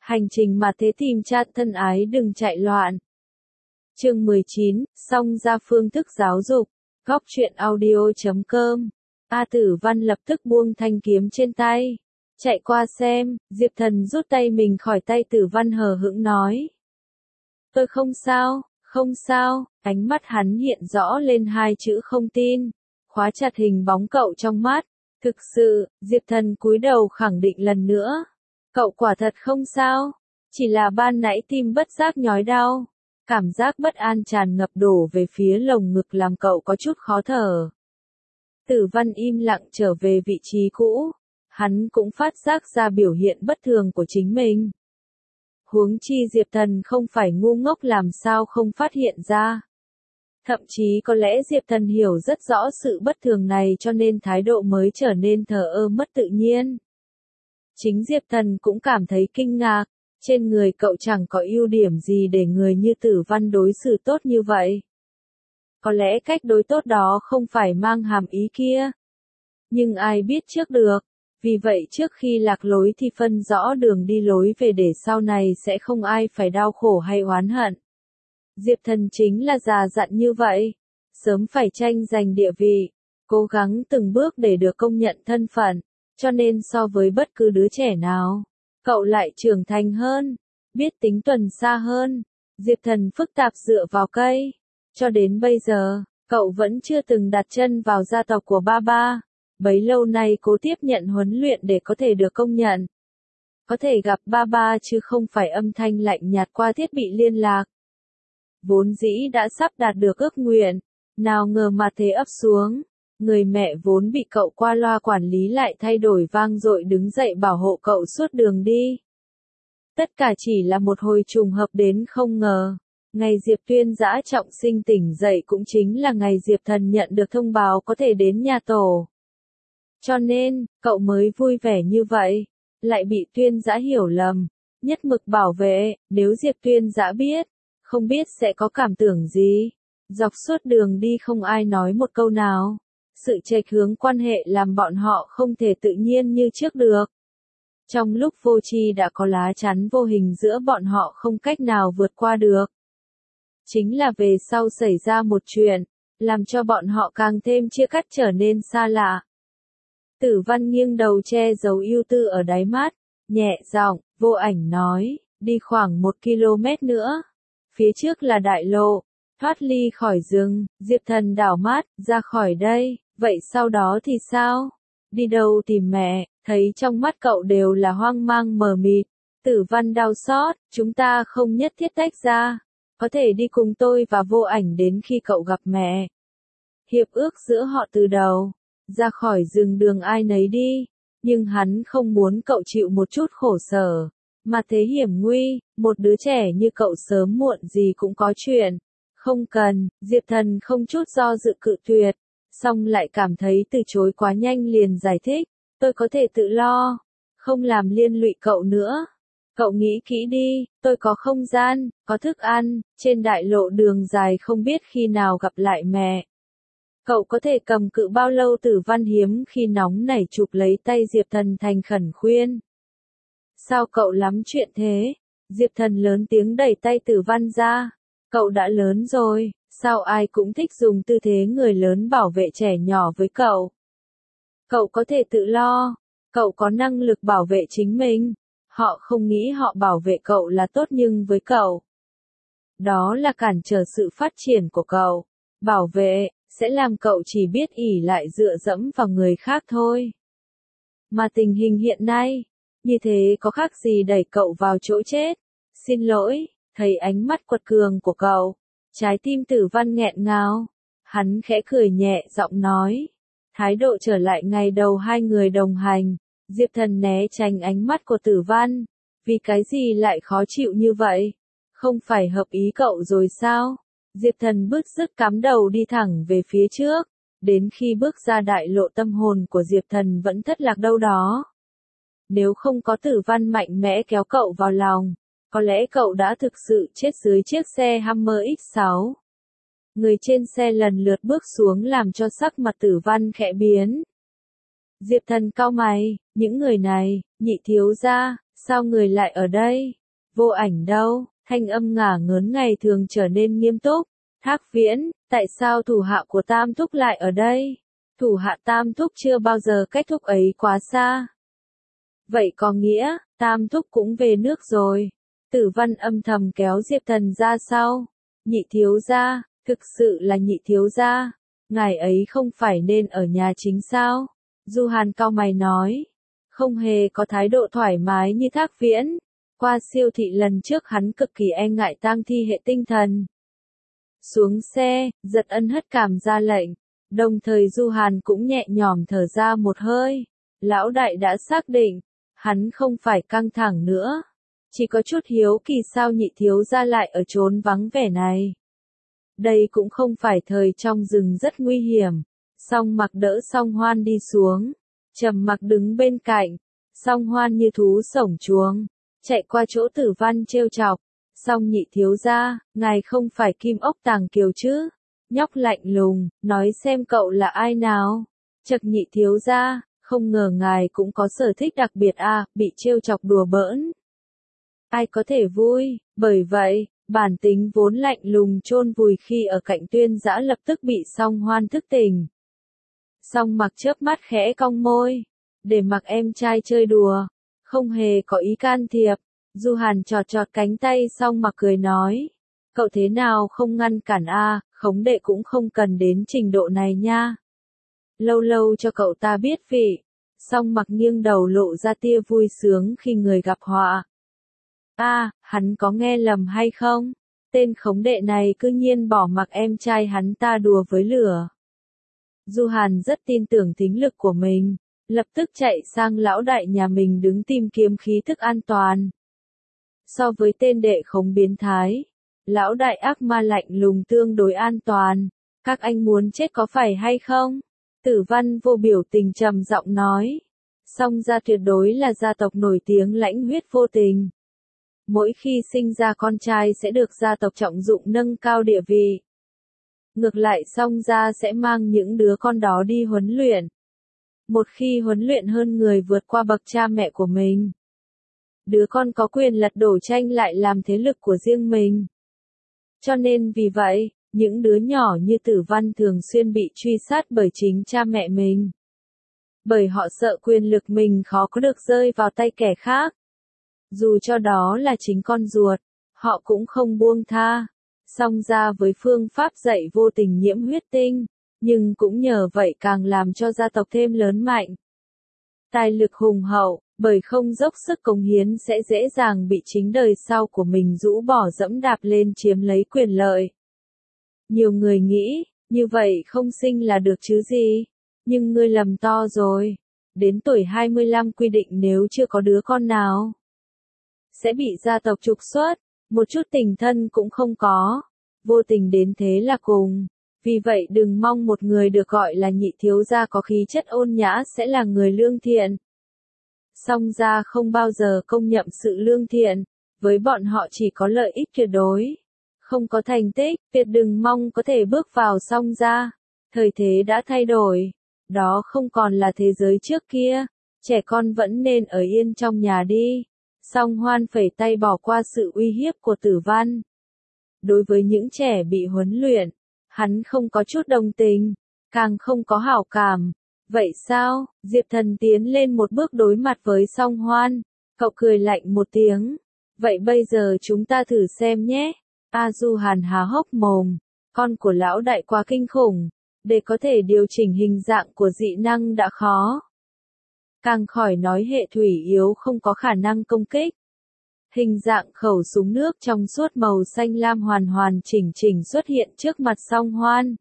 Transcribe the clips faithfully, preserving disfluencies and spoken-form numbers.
Hành trình mà thế tìm cha thân ái đừng chạy loạn. Chương mười chín, song ra phương thức giáo dục. Góc truyện audio chấm com. A Tử Văn lập tức buông thanh kiếm trên tay. Chạy qua xem, Diệp Thần rút tay mình khỏi tay Tử Văn hờ hững nói. Tôi không sao, không sao, ánh mắt hắn hiện rõ lên hai chữ không tin. Khóa chặt hình bóng cậu trong mắt. Thực sự, Diệp Thần cúi đầu khẳng định lần nữa. Cậu quả thật không sao, chỉ là ban nãy tim bất giác nhói đau. Cảm giác bất an tràn ngập đổ về phía lồng ngực làm cậu có chút khó thở. Tử Văn im lặng trở về vị trí cũ. Hắn cũng phát giác ra biểu hiện bất thường của chính mình. Huống chi Diệp Thần không phải ngu ngốc làm sao không phát hiện ra. Thậm chí có lẽ Diệp Thần hiểu rất rõ sự bất thường này cho nên thái độ mới trở nên thờ ơ mất tự nhiên. Chính Diệp Thần cũng cảm thấy kinh ngạc, trên người cậu chẳng có ưu điểm gì để người như Tử Văn đối xử tốt như vậy. Có lẽ cách đối tốt đó không phải mang hàm ý kia. Nhưng ai biết trước được, vì vậy trước khi lạc lối thì phân rõ đường đi lối về để sau này sẽ không ai phải đau khổ hay oán hận. Diệp Thần chính là già dặn như vậy, sớm phải tranh giành địa vị, cố gắng từng bước để được công nhận thân phận. Cho nên so với bất cứ đứa trẻ nào, cậu lại trưởng thành hơn, biết tính tuần xa hơn. Diệp Thần phức tạp dựa vào cây. Cho đến bây giờ, cậu vẫn chưa từng đặt chân vào gia tộc của ba ba. Bấy lâu nay cố tiếp nhận huấn luyện để có thể được công nhận. Có thể gặp ba ba chứ không phải âm thanh lạnh nhạt qua thiết bị liên lạc. Vốn dĩ đã sắp đạt được ước nguyện, nào ngờ mà thế ấp xuống. Người mẹ vốn bị cậu qua loa quản lý lại thay đổi vang dội đứng dậy bảo hộ cậu suốt đường đi. Tất cả chỉ là một hồi trùng hợp đến không ngờ. Ngày Diệp Tuyên Dã trọng sinh tỉnh dậy cũng chính là ngày Diệp Thần nhận được thông báo có thể đến nhà tổ. Cho nên, cậu mới vui vẻ như vậy. Lại bị Tuyên Dã hiểu lầm, nhất mực bảo vệ, nếu Diệp Tuyên Dã biết, không biết sẽ có cảm tưởng gì. Dọc suốt đường đi không ai nói một câu nào. Sự chệch hướng quan hệ làm bọn họ không thể tự nhiên như trước được. Trong lúc vô tri đã có lá chắn vô hình giữa bọn họ không cách nào vượt qua được. Chính là về sau xảy ra một chuyện, làm cho bọn họ càng thêm chia cắt trở nên xa lạ. Tử Văn nghiêng đầu che giấu ưu tư ở đáy mắt, nhẹ giọng, vô ảnh nói, đi khoảng một ki lô mét nữa. Phía trước là đại lộ, thoát ly khỏi rừng, Diệp Thần đảo mắt, ra khỏi đây. Vậy sau đó thì sao? Đi đâu tìm mẹ? Thấy trong mắt cậu đều là hoang mang mờ mịt. Tử Văn đau xót, chúng ta không nhất thiết tách ra. Có thể đi cùng tôi và vô ảnh đến khi cậu gặp mẹ. Hiệp ước giữa họ từ đầu. Ra khỏi rừng đường ai nấy đi. Nhưng hắn không muốn cậu chịu một chút khổ sở. Mà thế hiểm nguy, một đứa trẻ như cậu sớm muộn gì cũng có chuyện. Không cần, Diệp Thần không chút do dự cự tuyệt. Xong lại cảm thấy từ chối quá nhanh liền giải thích, tôi có thể tự lo, không làm liên lụy cậu nữa. Cậu nghĩ kỹ đi, tôi có không gian, có thức ăn, trên đại lộ đường dài không biết khi nào gặp lại mẹ. Cậu có thể cầm cự bao lâu? Tử Văn hiếm khi nóng nảy chụp lấy tay Diệp Thần thành khẩn khuyên. Sao cậu lắm chuyện thế? Diệp Thần lớn tiếng đẩy tay Tử Văn ra. Cậu đã lớn rồi. Sao ai cũng thích dùng tư thế người lớn bảo vệ trẻ nhỏ với cậu? Cậu có thể tự lo, cậu có năng lực bảo vệ chính mình. Họ không nghĩ họ bảo vệ cậu là tốt nhưng với cậu, đó là cản trở sự phát triển của cậu. Bảo vệ, sẽ làm cậu chỉ biết ỷ lại dựa dẫm vào người khác thôi. Mà tình hình hiện nay, như thế có khác gì đẩy cậu vào chỗ chết? Xin lỗi, thấy ánh mắt quật cường của cậu. Trái tim Tử Văn nghẹn ngào. Hắn khẽ cười nhẹ giọng nói. Thái độ trở lại ngày đầu hai người đồng hành. Diệp Thần né tránh ánh mắt của Tử Văn. Vì cái gì lại khó chịu như vậy? Không phải hợp ý cậu rồi sao? Diệp Thần bứt rứt cắm đầu đi thẳng về phía trước. Đến khi bước ra đại lộ tâm hồn của Diệp Thần vẫn thất lạc đâu đó. Nếu không có Tử Văn mạnh mẽ kéo cậu vào lòng, có lẽ cậu đã thực sự chết dưới chiếc xe Hummer ích sáu. Người trên xe lần lượt bước xuống làm cho sắc mặt Tử Văn khẽ biến. Diệp Thần cau mày, những người này, nhị thiếu gia, Sao người lại ở đây? Vô Ảnh đâu? Thanh âm ngả ngớn ngày thường trở nên nghiêm túc. Thác Viễn, tại sao thủ hạ của Tam Thúc lại ở đây? Thủ hạ Tam Thúc chưa bao giờ cách thúc ấy quá xa. Vậy có nghĩa, Tam Thúc cũng về nước rồi. Tử Văn âm thầm kéo Diệp Thần ra sau. Nhị thiếu gia, thực sự là nhị thiếu gia. Ngài ấy không phải nên ở nhà chính sao? Du Hàn cau mày nói. Không hề có thái độ thoải mái như Thác Viễn. Qua siêu thị lần trước hắn cực kỳ e ngại tang thi hệ tinh thần. Xuống xe, Giật Ân hất cảm ra lệnh. Đồng thời Du Hàn cũng nhẹ nhõm thở ra một hơi. Lão đại đã xác định, hắn không phải căng thẳng nữa. Chỉ có chút hiếu kỳ sao nhị thiếu gia lại ở chốn vắng vẻ này. Đây cũng không phải thời trong rừng rất nguy hiểm. Song Mặc đỡ Song Hoan đi xuống. Trầm Mặc đứng bên cạnh. Song Hoan như thú sổng chuồng, chạy qua chỗ Tử Văn trêu chọc. Song nhị thiếu gia, ngài không phải Kim Ốc Tàng Kiều chứ? Nhóc lạnh lùng, nói xem cậu là ai nào? Chật nhị thiếu gia, không ngờ ngài cũng có sở thích đặc biệt à, bị trêu chọc đùa bỡn. Ai có thể vui, bởi vậy, bản tính vốn lạnh lùng chôn vùi khi ở cạnh Tuyên Dã lập tức bị Song Hoan thức tỉnh. Song Mặc chớp mắt khẽ cong môi, để mặc em trai chơi đùa, không hề có ý can thiệp. Du Hàn chọt chọt cánh tay Song Mặc cười nói, cậu thế nào không ngăn cản a, à, khống đệ cũng không cần đến trình độ này nha. Lâu lâu cho cậu ta biết vị. Song Mặc nghiêng đầu lộ ra tia vui sướng khi người gặp họa. A, à, hắn có nghe lầm hay không? Tên khống đệ này cư nhiên bỏ mặc em trai hắn ta đùa với lửa. Du Hàn rất tin tưởng tính lực của mình, lập tức chạy sang lão đại nhà mình đứng tìm kiếm khí thức an toàn. So với tên đệ khống biến thái, lão đại ác ma lạnh lùng tương đối an toàn. Các anh muốn chết có phải hay không? Tử Văn vô biểu tình trầm giọng nói. Song gia tuyệt đối là gia tộc nổi tiếng lãnh huyết vô tình. Mỗi khi sinh ra con trai sẽ được gia tộc trọng dụng nâng cao địa vị. Ngược lại Song gia sẽ mang những đứa con đó đi huấn luyện. Một khi huấn luyện hơn người vượt qua bậc cha mẹ của mình, đứa con có quyền lật đổ tranh lại làm thế lực của riêng mình. Cho nên vì vậy, những đứa nhỏ như Tử Văn thường xuyên bị truy sát bởi chính cha mẹ mình. Bởi họ sợ quyền lực mình khó có được rơi vào tay kẻ khác. Dù cho đó là chính con ruột, họ cũng không buông tha. Song ra với phương pháp dạy vô tình nhiễm huyết tinh, nhưng cũng nhờ vậy càng làm cho gia tộc thêm lớn mạnh. Tài lực hùng hậu, bởi không dốc sức cống hiến sẽ dễ dàng bị chính đời sau của mình rũ bỏ dẫm đạp lên chiếm lấy quyền lợi. Nhiều người nghĩ, như vậy không sinh là được chứ gì, nhưng ngươi lầm to rồi. Đến tuổi hai mươi lăm quy định nếu chưa có đứa con nào, sẽ bị gia tộc trục xuất, một chút tình thân cũng không có, vô tình đến thế là cùng. Vì vậy đừng mong một người được gọi là nhị thiếu gia có khí chất ôn nhã sẽ là người lương thiện. Song gia không bao giờ công nhận sự lương thiện, với bọn họ chỉ có lợi ích tuyệt đối. Không có thành tích, tuyệt đừng mong có thể bước vào Song gia. Thời thế đã thay đổi, đó không còn là thế giới trước kia, trẻ con vẫn nên ở yên trong nhà đi. Song Hoan phẩy tay bỏ qua sự uy hiếp của Tử Văn. Đối với những trẻ bị huấn luyện, hắn không có chút đồng tình, càng không có hảo cảm. Vậy sao? Diệp Thần tiến lên một bước đối mặt với Song Hoan. Cậu cười lạnh một tiếng. Vậy bây giờ chúng ta thử xem nhé. A Du Hàn há hốc mồm. Con của lão đại quá kinh khủng. Để có thể điều chỉnh hình dạng của dị năng đã khó. Càng khỏi nói hệ thủy yếu không có khả năng công kích. Hình dạng khẩu súng nước trong suốt màu xanh lam hoàn hoàn chỉnh chỉnh xuất hiện trước mặt Song Hoan.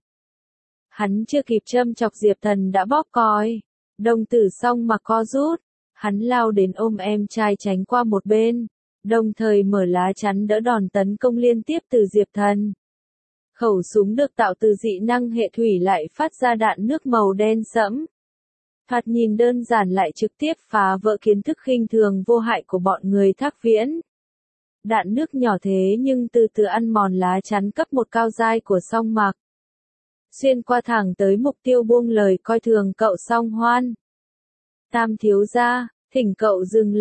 Hắn chưa kịp châm chọc Diệp Thần đã bóp còi. Đồng tử Song Mặc co rút. Hắn lao đến ôm em trai tránh qua một bên. Đồng thời mở lá chắn đỡ đòn tấn công liên tiếp từ Diệp Thần. Khẩu súng được tạo từ dị năng hệ thủy lại phát ra đạn nước màu đen sẫm. Thoạt nhìn đơn giản lại trực tiếp phá vỡ kiến thức khinh thường vô hại của bọn người Thác Viễn. Đạn nước nhỏ thế nhưng từ từ ăn mòn lá chắn cấp một cao giai của Song Mặc. Xuyên qua thẳng tới mục tiêu buông lời coi thường cậu Song Hoan. Tam thiếu gia, thỉnh cậu dừng lại,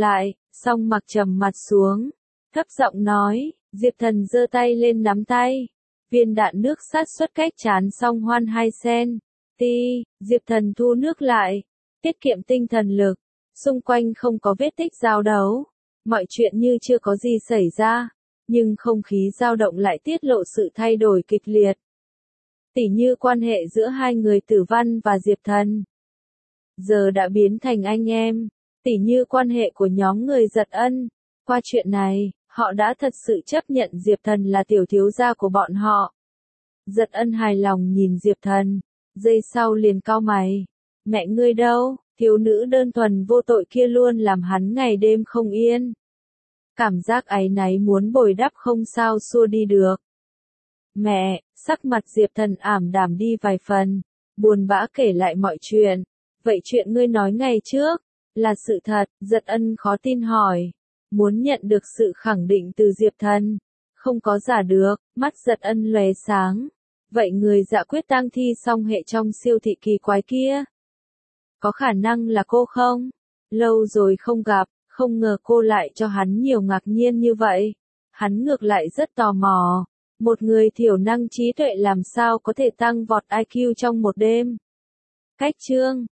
Song Mặc trầm mặt xuống, thấp giọng nói, Diệp Thần giơ tay lên nắm tay. Viên đạn nước sát xuất cách trán Song Hoan hai sen. Ti, Diệp Thần thu nước lại, tiết kiệm tinh thần lực. Xung quanh không có vết tích giao đấu, mọi chuyện như chưa có gì xảy ra, nhưng không khí dao động lại tiết lộ sự thay đổi kịch liệt. Tỉ như quan hệ giữa hai người Tử Văn và Diệp Thần giờ đã biến thành anh em, tỉ như quan hệ của nhóm người Giật Ân. Qua chuyện này, họ đã thật sự chấp nhận Diệp Thần là tiểu thiếu gia của bọn họ. Giật Ân hài lòng nhìn Diệp Thần, giây sau liền cau mày. Mẹ ngươi đâu? Thiếu nữ đơn thuần vô tội kia luôn làm hắn ngày đêm không yên. Cảm giác áy náy muốn bồi đắp không sao xua đi được. Mẹ, sắc mặt Diệp Thần ảm đạm đi vài phần, buồn bã kể lại mọi chuyện. Vậy chuyện ngươi nói ngày trước, là sự thật? Giật Ân khó tin hỏi, muốn nhận được sự khẳng định từ Diệp Thần. Không có giả được, mắt Giật Ân lóe sáng. Vậy người dạ quyết tang thi song hệ trong siêu thị kỳ quái kia, có khả năng là cô không? Lâu rồi không gặp, không ngờ cô lại cho hắn nhiều ngạc nhiên như vậy. Hắn ngược lại rất tò mò. Một người thiểu năng trí tuệ làm sao có thể tăng vọt i kiu trong một đêm? Cách chương